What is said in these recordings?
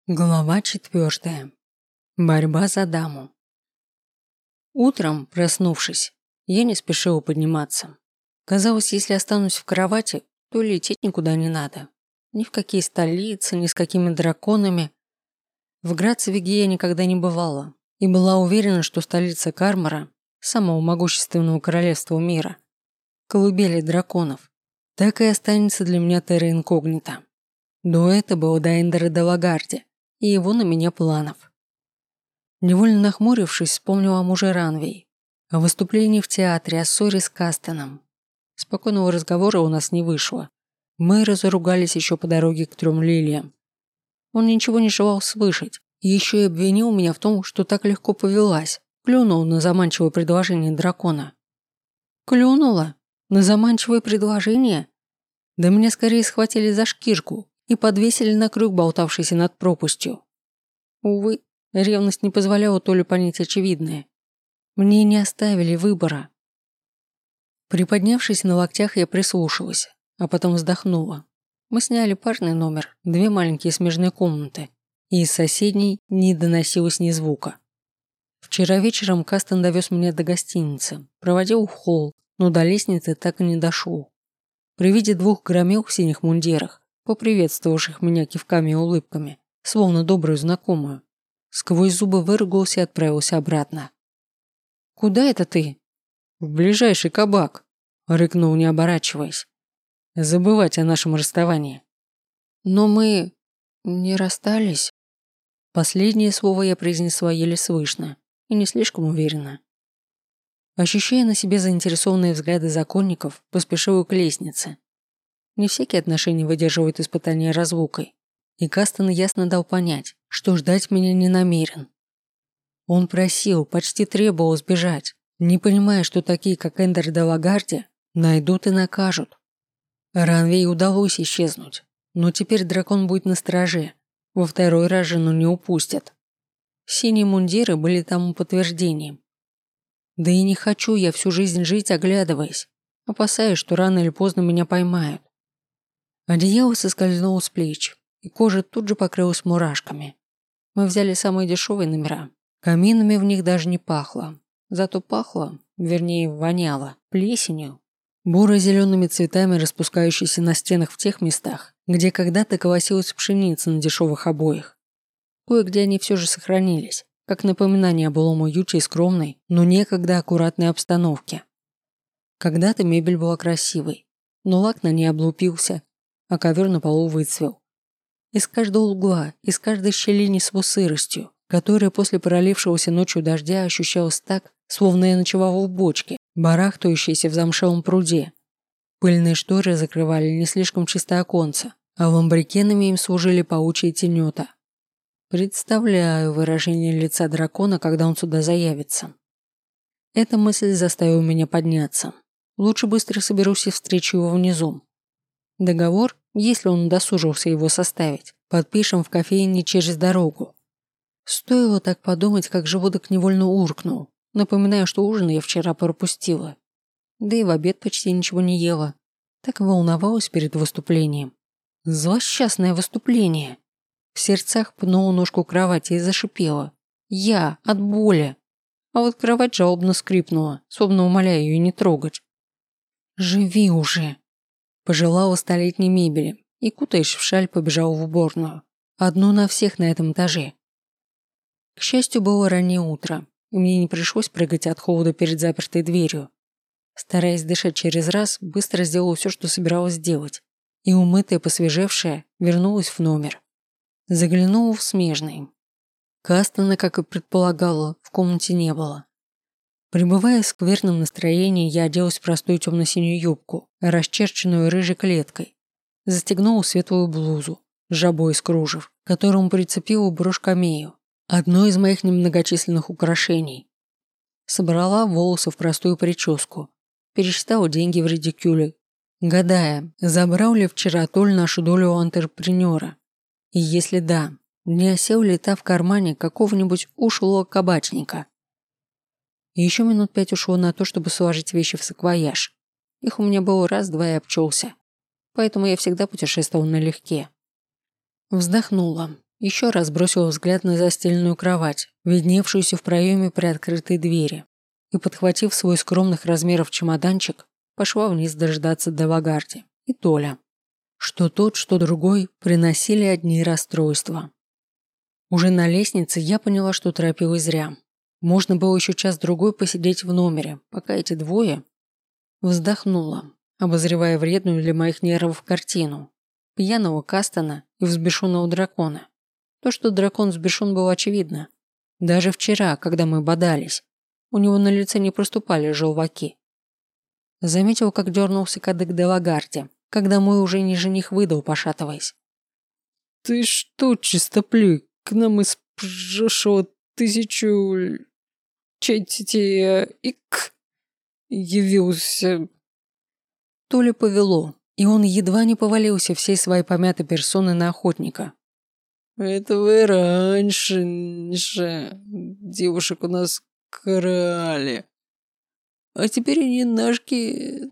Глава 4. Борьба за даму. Утром, проснувшись, я не спешила подниматься. Казалось, если останусь в кровати, то лететь никуда не надо. Ни в какие столицы, ни с какими драконами. В Грацвиге я никогда не бывала и была уверена, что столица Кармара, самого могущественного королевства мира, колыбели драконов, так и останется для меня терра инкогнита. До этого было до Эндера де Лагарди и его на меня планов. Невольно нахмурившись, вспомнила о муже Ранвей, о выступлении в театре, о ссоре с Кастаном. Спокойного разговора у нас не вышло. Мы разругались еще по дороге к 3 лилиям. Он ничего не желал слышать, и еще и обвинил меня в том, что так легко повелась, клюнул на заманчивое предложение дракона. Клюнула? На заманчивое предложение? Да меня скорее схватили за шкирку и подвесили на крюк, болтавшийся над пропастью. Увы, ревность не позволяла Толе понять очевидное. Мне не оставили выбора. Приподнявшись на локтях, я прислушалась, а потом вздохнула. Мы сняли парный номер, 2 маленькие смежные комнаты, и из соседней не доносилось ни звука. Вчера вечером Кастон довез меня до гостиницы, проводил в холл, но до лестницы так и не дошел. При виде 2 громил в синих мундирах, поприветствовавших меня кивками и улыбками, словно добрую знакомую, сквозь зубы выругался и отправился обратно. «Куда это ты?» «В ближайший кабак», – рыкнул, не оборачиваясь. «Забывать о нашем расставании». «Но мы не расстались?» Последнее слово я произнесла еле слышно и не слишком уверенно. Ощущая на себе заинтересованные взгляды законников, поспешила к лестнице. Не всякие отношения выдерживают испытания разлукой, и Кастон ясно дал понять, что ждать меня не намерен. Он просил, почти требовал сбежать, не понимая, что такие, как Эндер де Лагарди, найдут и накажут. Ранвей удалось исчезнуть, но теперь дракон будет на страже, во второй раз жену не упустят. Синие мундиры были тому подтверждением. Да и не хочу я всю жизнь жить, оглядываясь, опасаясь, что рано или поздно меня поймают. Одеяло соскользнуло с плеч, и кожа тут же покрылась мурашками. Мы взяли самые дешевые номера. Каминами в них даже не пахло. Зато пахло, вернее, воняло, плесенью. Буро-зелеными цветами, распускающейся на стенах в тех местах, где когда-то колосилась пшеница на дешевых обоях. Кое-где они все же сохранились, как напоминание об былом уюте и скромной, но некогда аккуратной обстановке. Когда-то мебель была красивой, но лак на ней облупился, а ковер на полу выцвел. Из каждого угла, из каждой щели несло сыростью, которая после пролившегося ночью дождя ощущалась так, словно я ночевала в бочке, барахтающейся в замшелом пруде. Пыльные шторы закрывали не слишком чистое оконце, а ламбрикенами им служили паучьи тенета. Представляю выражение лица дракона, когда он сюда заявится. Эта мысль заставила меня подняться. Лучше быстро соберусь и встречу его внизу. Договор, если он удосужился его составить, подпишем в кофейне через дорогу. Стоило так подумать, как желудок невольно уркнул, напоминая, что ужин я вчера пропустила. Да и в обед почти ничего не ела. Так волновалась перед выступлением. Злосчастное выступление. В сердцах пнула ножку кровати и зашипела. Я от боли. А вот кровать жалобно скрипнула, словно умоляя ее не трогать. «Живи уже!» Пожелала столетней мебели и, кутаясь в шаль, побежала в уборную. Одну на всех на этом этаже. К счастью, было раннее утро, и мне не пришлось прыгать от холода перед запертой дверью. Стараясь дышать через раз, быстро сделала все, что собиралась сделать, и, умытая, посвежевшая, вернулась в номер. Заглянула в смежный. Кастона, как и предполагала, в комнате не было. Пребывая в скверном настроении, я оделась в простую темно-синюю юбку, расчерченную рыжей клеткой, застегнула светлую блузу, с жабой из кружев, к которому прицепила брошь-камею, одно из моих немногочисленных украшений. Собрала волосы в простую прическу, пересчитала деньги в редикюле, гадая, забрал ли вчера Толь нашу долю у антрепренера. И если да, не осел ли та в кармане какого-нибудь ушлого кабачника. И еще минут 5 ушло на то, чтобы сложить вещи в саквояж. Их у меня было раз-два и обчелся. Поэтому я всегда путешествовал налегке. Вздохнула Еще раз бросила взгляд на застеленную кровать, видневшуюся в проеме приоткрытой двери, и, подхватив свой скромных размеров чемоданчик, пошла вниз дожидаться Делагарди и Толя. Что тот, что другой приносили одни расстройства. Уже на лестнице я поняла, что торопилась зря. Можно было еще час-другой посидеть в номере, пока эти двое... Вздохнула, обозревая вредную для моих нервов картину. Пьяного Кастона и взбешенного дракона. То, что дракон взбешен, было очевидно. Даже вчера, когда мы бодались, у него на лице не проступали желваки. Заметил, как дернулся кадык Делагарди, когда мой уже не жених выдал, пошатываясь. «Ты что, чистоплюй, к нам из прошлого 1000... ик... явился...» Толя повело, и он едва не повалился всей своей помятой персоной на охотника. «Это вы раньше девушек у нас крали. А теперь они ножки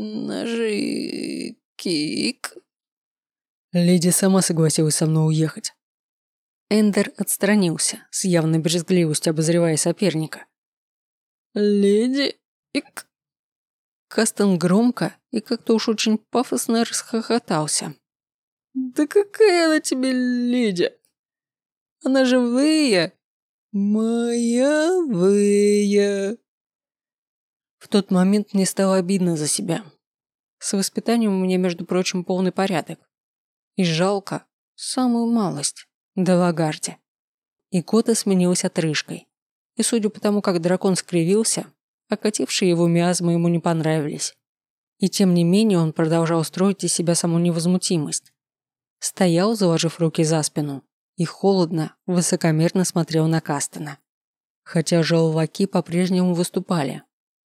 кик...» Леди сама согласилась со мной уехать. Эндер отстранился, с явной брезгливостью обозревая соперника. «Леди ик...» Кастон громко и как-то уж очень пафосно расхохотался. «Да какая она тебе леди? Она же Вэя, моя Вэя». В тот момент мне стало обидно за себя. С воспитанием у меня, между прочим, полный порядок. И жалко самую малость Делагарди. И кота сменилась отрыжкой. И судя по тому, как дракон скривился, окатившие его миазмы ему не понравились. И тем не менее он продолжал строить из себя саму невозмутимость. Стоял, заложив руки за спину, и холодно, высокомерно смотрел на Кастона. Хотя желваки по-прежнему выступали.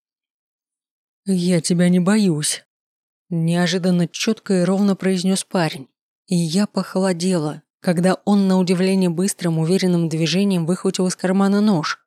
«Я тебя не боюсь», – неожиданно четко и ровно произнес парень. И я похолодела, когда он на удивление быстрым, уверенным движением выхватил из кармана нож.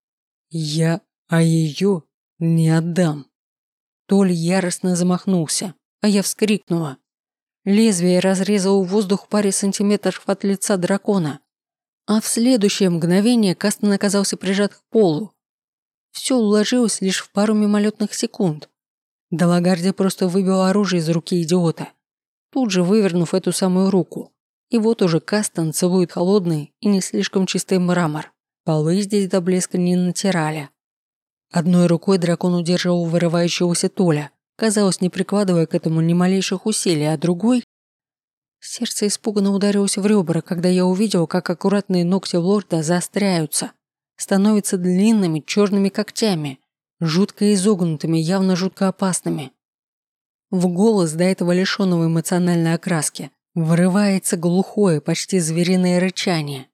А ее не отдам. Толь яростно замахнулся, а я вскрикнула. Лезвие разрезало воздух в паре сантиметров от лица дракона, а в следующее мгновение Кастон оказался прижат к полу. Все уложилось лишь в пару мимолетных секунд. Делагарди просто выбил оружие из руки идиота, тут же вывернув эту самую руку. И вот уже Кастон целует холодный и не слишком чистый мрамор. Полы здесь до блеска не натирали. Одной рукой дракон удерживал вырывающегося Толя, казалось, не прикладывая к этому ни малейших усилий, а другой... Сердце испуганно ударилось в ребра, когда я увидел, как аккуратные ногти лорда заостряются, становятся длинными черными когтями, жутко изогнутыми, явно жутко опасными. В голос, до этого лишенного эмоциональной окраски, вырывается глухое, почти звериное рычание.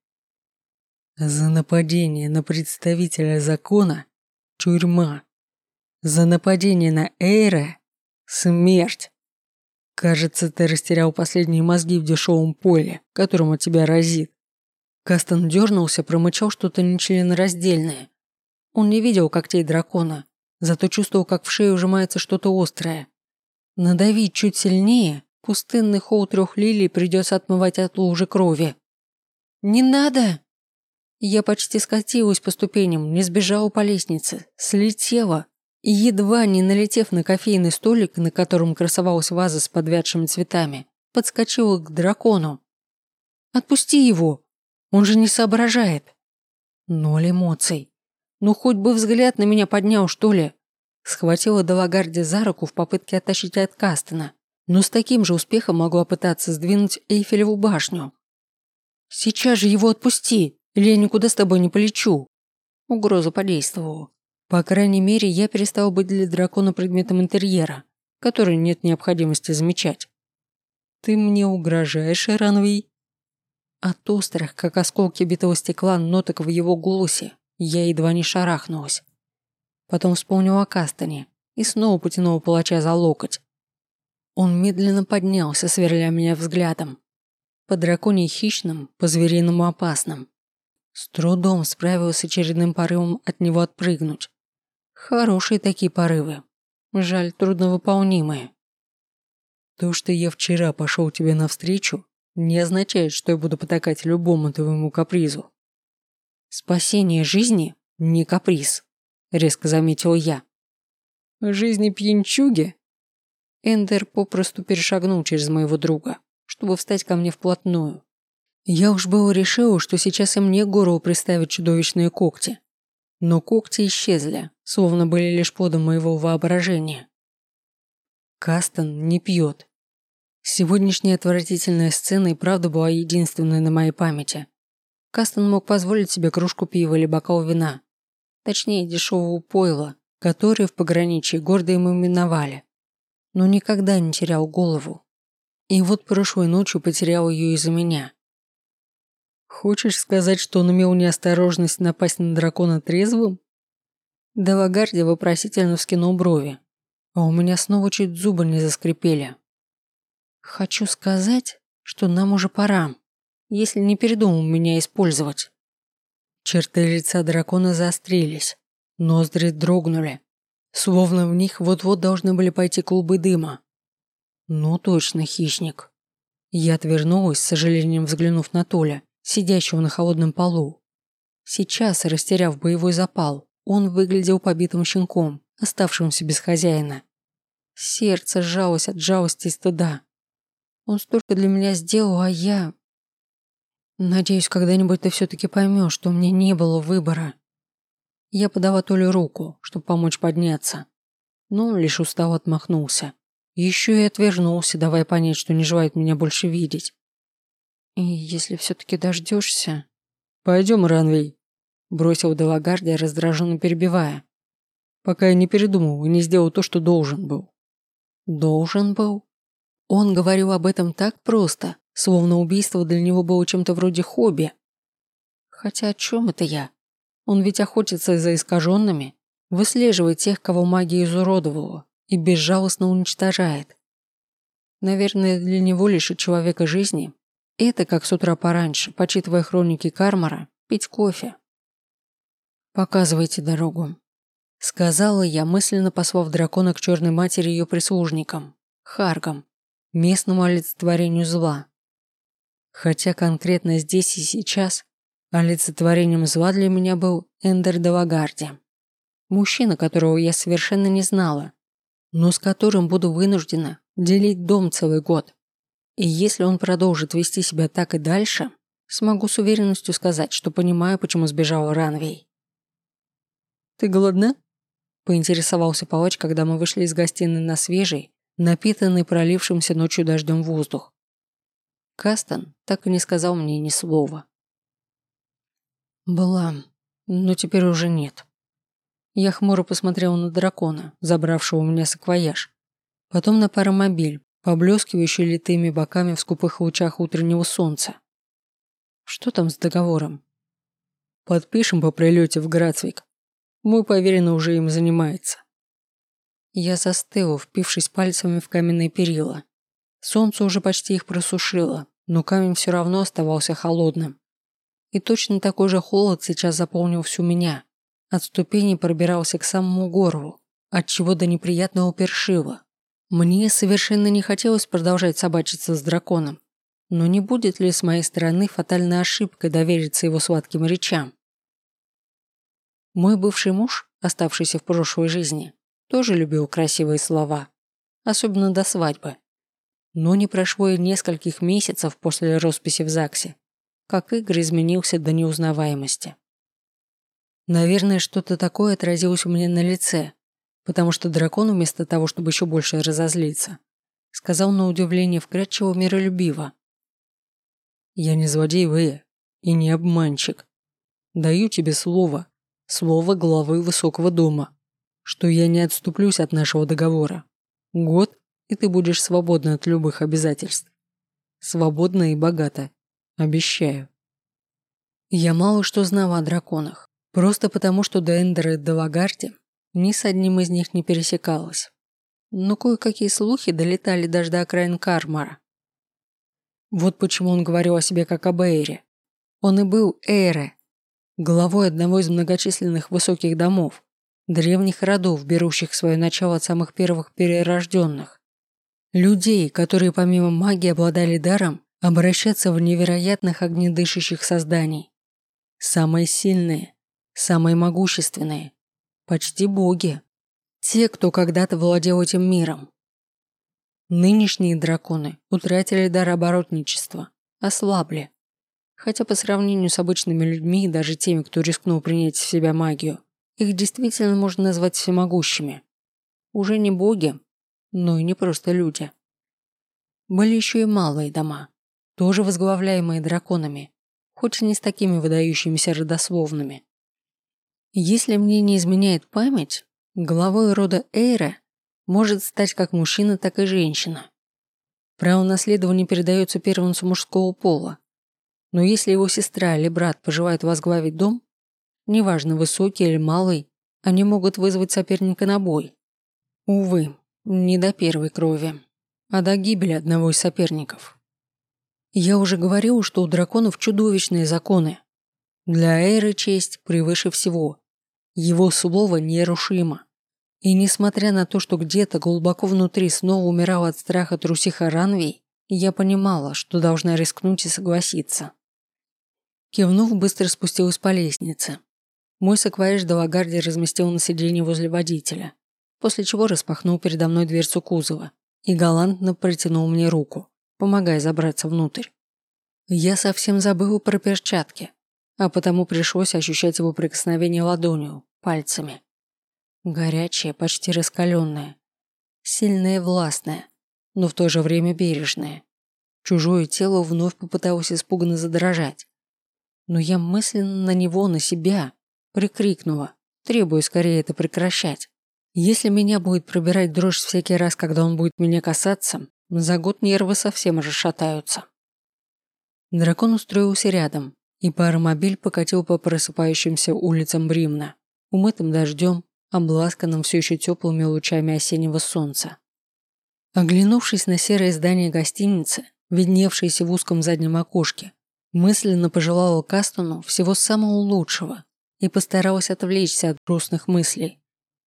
За нападение на представителя закона – тюрьма. За нападение на Эйре – смерть. Кажется, ты растерял последние мозги в дешевом поле, которому тебя разит. Кастон дернулся, промычал что-то нечленораздельное. Он не видел когтей дракона, зато чувствовал, как в шею ужимается что-то острое. Надавить чуть сильнее, пустынный холл 3 лилий придется отмывать от лужи крови. «Не надо!» Я почти скатилась по ступеням, не сбежала по лестнице, слетела и, едва не налетев на кофейный столик, на котором красовалась ваза с подвядшими цветами, подскочила к дракону. «Отпусти его! Он же не соображает!» Ноль эмоций. Ну хоть бы взгляд на меня поднял, что ли. Схватила Делагарди за руку в попытке оттащить от Кастона, но с таким же успехом могла пытаться сдвинуть Эйфелеву башню. «Сейчас же его отпусти, или я никуда с тобой не полечу!» Угроза подействовала. По крайней мере, я перестала быть для дракона предметом интерьера, который нет необходимости замечать. «Ты мне угрожаешь, Эранвей?» От острых, как осколки битого стекла, ноток в его голосе я едва не шарахнулась. Потом вспомнила о Кастоне и снова потянула палача за локоть. Он медленно поднялся, сверля меня взглядом. По драконьи хищным, по-звериному опасным. С трудом справилась с очередным порывом от него отпрыгнуть. Хорошие такие порывы. Жаль, трудновыполнимые. То, что я вчера пошел тебе навстречу, не означает, что я буду потакать любому твоему капризу. Спасение жизни – не каприз, резко заметил я. Жизни пьянчуги? Эндер попросту перешагнул через моего друга, чтобы встать ко мне вплотную. Я уж было решил, что сейчас и мне горло представят чудовищные когти. Но когти исчезли, словно были лишь плодом моего воображения. Кастон не пьет. Сегодняшняя отвратительная сцена и правда была единственной на моей памяти. Кастон мог позволить себе кружку пива или бокал вина. Точнее, дешевого пойла, которое в пограничье гордо ему именовали. Но никогда не терял голову. И вот прошлой ночью потерял ее из-за меня. Хочешь сказать, что он имел неосторожность напасть на дракона трезвым? Делагарди вопросительно вскинул брови, а у меня снова чуть зубы не заскрипели. Хочу сказать, что нам уже пора, если не передумал меня использовать. Черты лица дракона заострились, ноздри дрогнули, словно в них вот-вот должны были пойти клубы дыма. Ну точно хищник. Я отвернулась, с сожалением взглянув на Толя, сидящего на холодном полу. Сейчас, растеряв боевой запал, он выглядел побитым щенком, оставшимся без хозяина. Сердце сжалось от жалости и стыда. Он столько для меня сделал, а я... Надеюсь, когда-нибудь ты все-таки поймешь, что у меня не было выбора. Я подала Толе руку, чтобы помочь подняться, но он лишь устало отмахнулся. Еще и отвернулся, давая понять, что не желает меня больше видеть. И если все-таки дождешься... Пойдем, Ранвей, бросил Делагарди, раздраженно перебивая. Пока я не передумал и не сделал то, что должен был. Должен был? Он говорил об этом так просто, словно убийство для него было чем-то вроде хобби. Хотя о чем это я? Он ведь охотится за искаженными, выслеживает тех, кого магия изуродовала, и безжалостно уничтожает. Наверное, для него лишь человека жизни это, как с утра пораньше, почитывая хроники Кармара, пить кофе. «Показывайте дорогу», — сказала я, мысленно послав дракона к черной матери и ее прислужникам, Харгам, местному олицетворению зла. Хотя конкретно здесь и сейчас олицетворением зла для меня был Эндер Делагарди. Мужчина, которого я совершенно не знала, но с которым буду вынуждена делить дом целый год. И если он продолжит вести себя так и дальше, смогу с уверенностью сказать, что понимаю, почему сбежала Ранвей. «Ты голодна?» – поинтересовался палач, когда мы вышли из гостиной на свежий, напитанный пролившимся ночью дождем воздух. Кастон так и не сказал мне ни слова. Была, но теперь уже нет. Я хмуро посмотрел на дракона, забравшего у меня саквояж, потом на паромобиль, поблескивающий литыми боками в скупых лучах утреннего солнца. Что там с договором? Подпишем по прилете в Грацвик. Мой поверенный уже им занимается. Я застыла, впившись пальцами в каменные перила. Солнце уже почти их просушило, но камень все равно оставался холодным. И точно такой же холод сейчас заполнил всю меня. От ступеней пробирался к самому горлу, отчего до неприятного першило. Мне совершенно не хотелось продолжать собачиться с драконом, но не будет ли с моей стороны фатальной ошибкой довериться его сладким речам? Мой бывший муж, оставшийся в прошлой жизни, тоже любил красивые слова, особенно до свадьбы. Но не прошло и нескольких месяцев после росписи в ЗАГСе, как Игорь изменился до неузнаваемости. Наверное, что-то такое отразилось у меня на лице, потому что дракон вместо того, чтобы еще больше разозлиться, сказал на удивление вкрадчиво миролюбиво. «Я не злодей, Вэя, и не обманщик. Даю тебе слово главы высокого дома, что я не отступлюсь от нашего договора. Год, и ты будешь свободна от любых обязательств. Свободна и богата. Обещаю». Я мало что знала о драконах, просто потому, что до Эндера и Делагарди ни с одним из них не пересекалась. Но кое-какие слухи долетали даже до окраин Кармара. Вот почему он говорил о себе как об Эйре. Он и был Эйре, главой одного из многочисленных высоких домов, древних родов, берущих свое начало от самых первых перерожденных. Людей, которые помимо магии обладали даром обращаться в невероятных огнедышащих созданий. Самые сильные, самые могущественные, почти боги. Те, кто когда-то владел этим миром. Нынешние драконы утратили дар оборотничества, ослабли. Хотя по сравнению с обычными людьми и даже теми, кто рискнул принять в себя магию, их действительно можно назвать всемогущими. Уже не боги, но и не просто люди. Были еще и малые дома, тоже возглавляемые драконами, хоть и не с такими выдающимися родословными. Если мне не изменяет память, главой рода Эйра может стать как мужчина, так и женщина. Право наследования передается первенцу мужского пола, но если его сестра или брат пожелают возглавить дом, неважно, высокий или малый, они могут вызвать соперника на бой. Увы, не до первой крови, а до гибели одного из соперников. Я уже говорил, что у драконов чудовищные законы. Для Эйры честь превыше всего. Его слово нерушимо. И несмотря на то, что где-то глубоко внутри снова умирала от страха трусиха Ранвей, я понимала, что должна рискнуть и согласиться. Кивнув, быстро спустилась по лестнице. Мой саквояж Далагарди разместил на сиденье возле водителя, после чего распахнул передо мной дверцу кузова и галантно протянул мне руку, помогая забраться внутрь. Я совсем забыла про перчатки, а потому пришлось ощущать его прикосновение ладонью, пальцами. Горячее, почти раскаленное, сильное и властное, но в то же время бережное. Чужое тело вновь попыталось испуганно задрожать. Но я мысленно на него, на себя, прикрикнула, требуя скорее это прекращать. Если меня будет пробирать дрожь всякий раз, когда он будет меня касаться, за год нервы совсем расшатаются. Дракон устроился рядом, и паромобиль покатил по просыпающимся улицам Бримна, умытым дождем, обласканным все еще теплыми лучами осеннего солнца. Оглянувшись на серое здание гостиницы, видневшееся в узком заднем окошке, мысленно пожелала Кастону всего самого лучшего и постаралась отвлечься от грустных мыслей.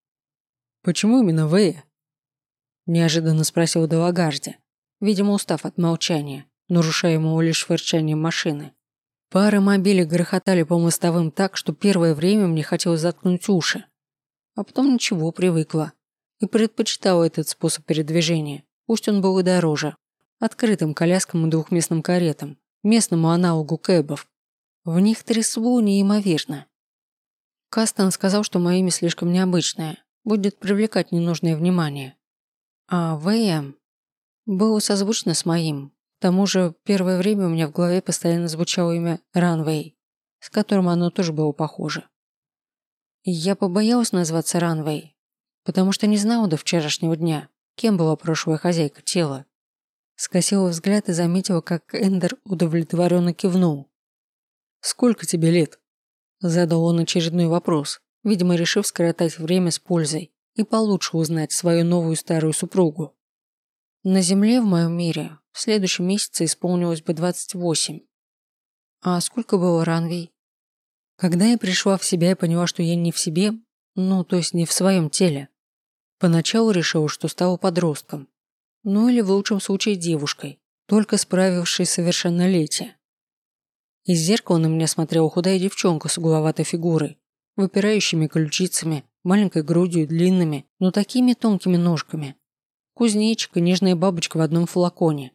«Почему именно Вэя?» – неожиданно спросил Далагарди, видимо, устав от молчания, нарушаемого лишь фырчанием машины. Пары мобилей грохотали по мостовым так, что первое время мне хотелось заткнуть уши. А потом ничего, привыкла. И предпочитала этот способ передвижения, пусть он был и дороже, открытым коляскам и двухместным каретам, местному аналогу кэбов. В них трясло неимоверно. Кастон сказал, что мое имя слишком необычное, будет привлекать ненужное внимание. А Вэя было созвучно с моим. К тому же, первое время у меня в голове постоянно звучало имя Ранвей, с которым оно тоже было похоже. И я побоялась назваться Ранвей, потому что не знала до вчерашнего дня, кем была прошлая хозяйка тела. Скосила взгляд и заметила, как Эндер удовлетворенно кивнул. «Сколько тебе лет?» Задал он очередной вопрос, видимо, решив скоротать время с пользой и получше узнать свою новую старую супругу. На земле в моем мире в следующем месяце исполнилось бы 28. А сколько было Ранвей? Когда я пришла в себя и поняла, что я не в себе, то есть не в своем теле, поначалу решила, что стала подростком, или в лучшем случае девушкой, только справившей совершеннолетие. Из зеркала на меня смотрела худая девчонка с угловатой фигурой, выпирающими ключицами, маленькой грудью и длинными, но такими тонкими ножками. Кузнечик и нежная бабочка в одном флаконе.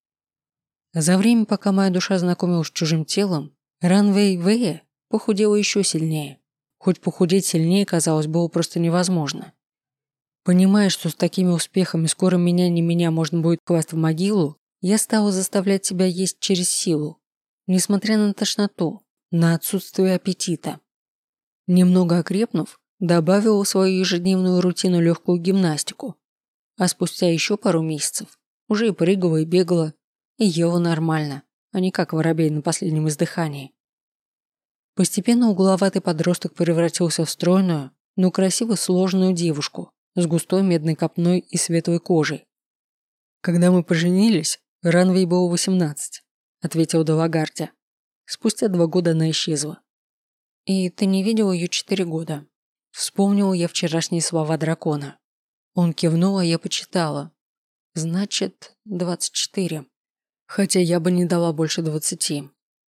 За время, пока моя душа знакомилась с чужим телом, Ранвей Вэя похудела еще сильнее. Хоть похудеть сильнее, казалось, было просто невозможно. Понимая, что с такими успехами скоро меня можно будет класть в могилу, я стала заставлять себя есть через силу, несмотря на тошноту, на отсутствие аппетита. Немного окрепнув, добавила в свою ежедневную рутину легкую гимнастику, а спустя еще пару месяцев уже и прыгала, и бегала, и ела нормально, а не как воробей на последнем издыхании. Постепенно угловатый подросток превратился в стройную, но красиво сложенную девушку с густой медной копной и светлой кожей. «Когда мы поженились, Ранвей было 18», — ответил Далагарди. Спустя 2 года она исчезла. «И ты не видел ее 4 года?» Вспомнила я вчерашние слова дракона. Он кивнул, а я почитала. «Значит, 24. Хотя я бы не дала больше 20.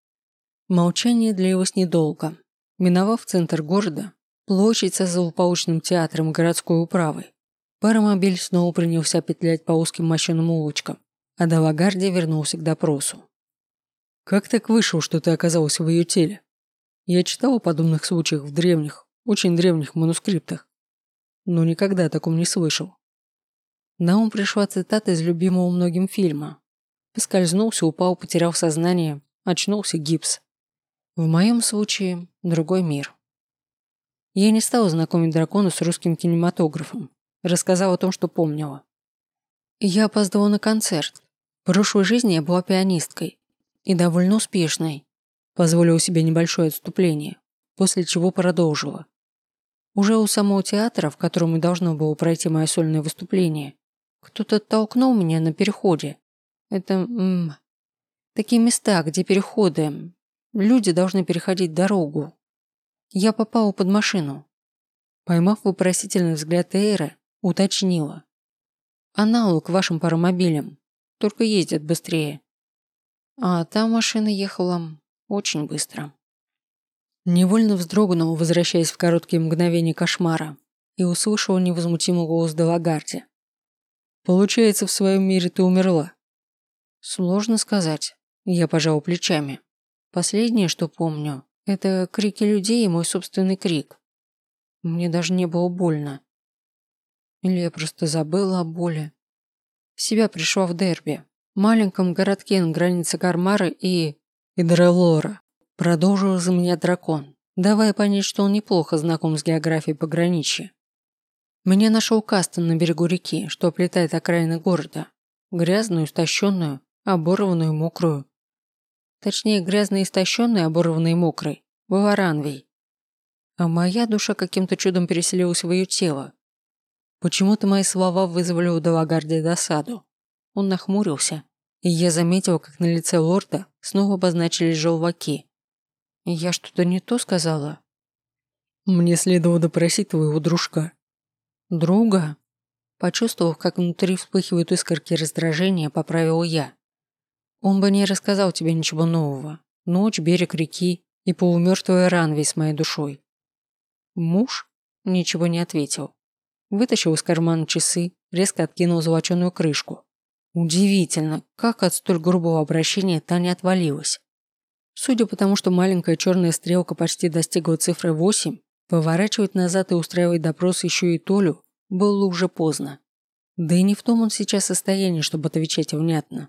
Молчание длилось недолго. Миновав центр города, площадь со злополучным театром и городской управой, паромобиль снова принялся петлять по узким мощеным улочкам, а де Лагарди вернулся к допросу. «Как так вышло, что ты оказалась в ее теле? Я читал о подобных случаях в древних, очень древних манускриптах, но никогда о таком не слышал». На ум пришла цитата из любимого многим фильма. Поскользнулся, упал, потерял сознание, очнулся, гипс. В моем случае другой мир. Я не стала знакомить дракона с русским кинематографом. Рассказала о том, что помнила. Я опоздала на концерт. В прошлой жизни я была пианисткой. И довольно успешной. Позволила себе небольшое отступление, после чего продолжила. Уже у самого театра, в котором и должно было пройти мое сольное выступление, кто-то толкнул меня на переходе. Это... такие места, где переходы... Люди должны переходить дорогу. Я попала под машину. Поймав вопросительный взгляд Эйры, уточнила. Аналог вашим паромобилям, только ездят быстрее. А та машина ехала очень быстро. Невольно вздрогнула, возвращаясь в короткие мгновения кошмара, и услышала невозмутимый голос де Лагарди. «Получается, в своем мире ты умерла?» «Сложно сказать». Я пожала плечами. Последнее, что помню, это крики людей и мой собственный крик. Мне даже не было больно. Или я просто забыла о боли. В себя пришла в Дерби, маленьком городке на границе Кармара и Дрелора. Продолжил за меня дракон, давая понять, что он неплохо знаком с географией пограничья. Меня нашел Кастон на берегу реки, что оплетает окраины города. Грязную, истощенную, оборванную, мокрую. Точнее, грязной, истощенной, оборванной и мокрой, была Ранвей. А моя душа каким-то чудом переселилась в ее тело. Почему-то мои слова вызвали у де Лагарди досаду. Он нахмурился, и я заметила, как на лице лорда снова обозначились желваки. Я что-то не то сказала? Мне следовало допросить твоего дружка. Друга? Почувствовав, как внутри вспыхивают искорки раздражения, поправила я. Он бы не рассказал тебе ничего нового. Ночь, берег реки и полумертвая Ранвей с моей душой. Муж ничего не ответил. Вытащил из кармана часы, резко откинул золоченую крышку. Удивительно, как от столь грубого обращения та не отвалилась. Судя по тому, что маленькая черная стрелка почти достигла цифры 8, поворачивать назад и устраивать допрос еще и Толю было уже поздно. Да и не в том он сейчас состоянии, чтобы отвечать внятно.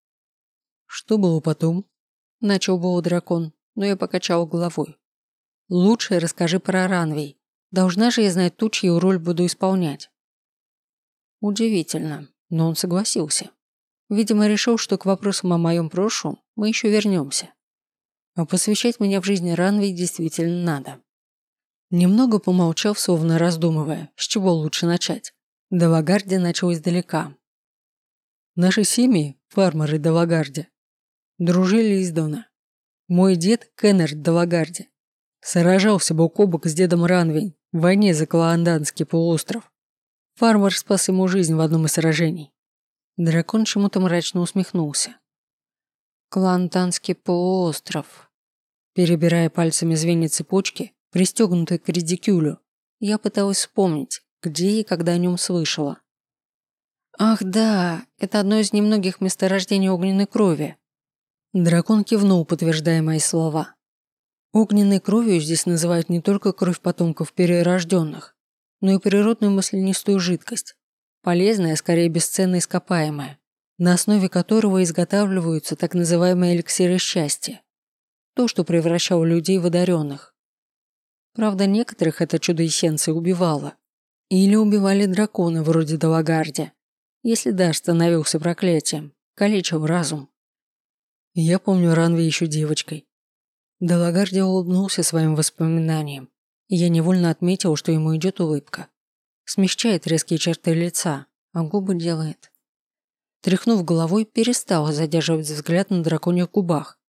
«Что было потом?» – начал был дракон, но я покачал головой. «Лучше расскажи про Ранвей. Должна же я знать ту, чью роль буду исполнять». Удивительно, но он согласился. Видимо, решил, что к вопросам о моем прошлом мы еще вернемся. А посвящать меня в жизнь Ранвей действительно надо. Немного помолчав, словно раздумывая, с чего лучше начать, де Лагарди начал издалека. Наши семьи, фармеры де Лагарди, дружили издавна. Мой дед, Кеннерд де Лагарди, сражался бок о бок с дедом Ранвей в войне за Калаанданский полуостров. Фармер спас ему жизнь в одном из сражений. Дракон чему-то мрачно усмехнулся. Калаанданский полуостров. Перебирая пальцами звенья цепочки, пристегнутой к редикюлю, я пыталась вспомнить, где и когда о нем слышала. Ах да, это одно из немногих месторождений огненной крови. Дракон кивнул, подтверждая мои слова. Огненной кровью здесь называют не только кровь потомков перерожденных, но и природную маслянистую жидкость, полезная, а скорее бесценно ископаемая, на основе которого изготавливаются так называемые эликсиры счастья, то, что превращало людей в одаренных. Правда, некоторых это чудо-эссенция убивало. Или убивали драконы вроде де Лагарди, если дар становился проклятием, калечил разум. Я помню Ранвей еще девочкой. Де Лагарди улыбнулся своим воспоминаниям, и я невольно отметил, что ему идет улыбка. Смягчает резкие черты лица, а губы делает. Тряхнув головой, перестал задерживать взгляд на драконьих губах.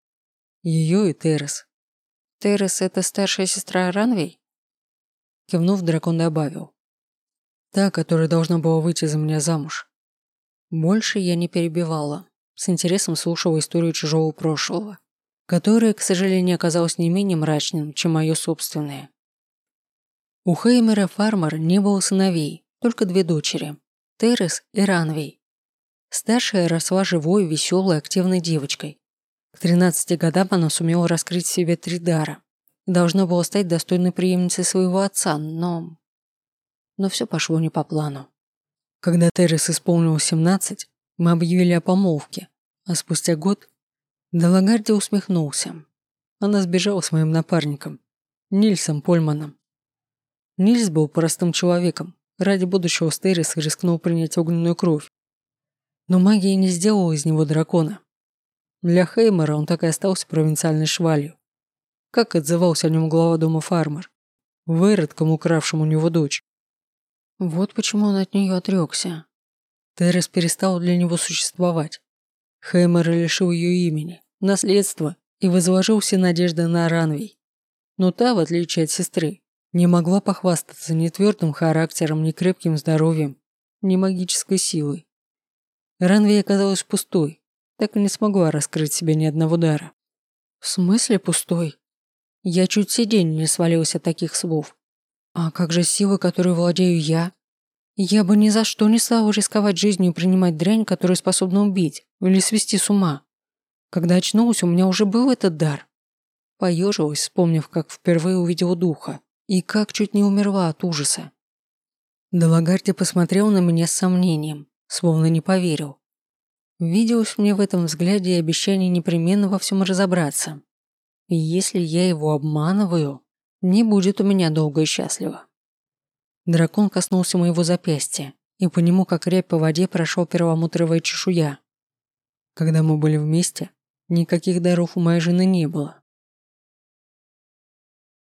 Ее и Террес. Террес – это старшая сестра Ранвей? Кивнув, дракон добавил. Та, которая должна была выйти за меня замуж. Больше я не перебивала. с интересом слушала историю чужого прошлого, которое, к сожалению, оказалось не менее мрачным, чем мое собственное. У Хеймера Фармера не было сыновей, только 2 дочери – Терес и Ранвей. Старшая росла живой, веселой, активной девочкой. К 13 годам она сумела раскрыть в себе 3 дара. Должна была стать достойной преемницей своего отца, но все пошло не по плану. Когда Терес исполнилось 17, мы объявили о помолвке, а спустя год Делагарди усмехнулся. Она сбежала с моим напарником, Нильсом Польманом. Нильс был простым человеком, ради будущего с Терес рискнул принять огненную кровь. Но магия не сделала из него дракона. Для Хеймера он так и остался провинциальной швалью. Как отзывался о нем глава дома Фармер, выродком, укравшим у него дочь. Вот почему он от нее отрекся. Терес перестала для него существовать. Хеймер лишил ее имени, наследства и возложил все надежды на Ранвей. Но та, в отличие от сестры, не могла похвастаться ни твердым характером, ни крепким здоровьем, ни магической силой. Ранвей оказалась пустой, так и не смогла раскрыть себе ни одного дара. В смысле пустой? Я чуть сиденье не свалилась от таких слов. А как же силы, которой владею я? Я бы ни за что не стала рисковать жизнью и принимать дрянь, которая способна убить или свести с ума. Когда очнулась, у меня уже был этот дар. Поежилась, вспомнив, как впервые увидела духа, и как чуть не умерла от ужаса. Делагарди посмотрел на меня с сомнением, словно не поверил. Виделось мне в этом взгляде и обещание непременно во всем разобраться. И если я его обманываю, не будет у меня долго и счастливо. Дракон коснулся моего запястья, и по нему, как рябь по воде, прошел перламутровая чешуя. Когда мы были вместе, никаких даров у моей жены не было.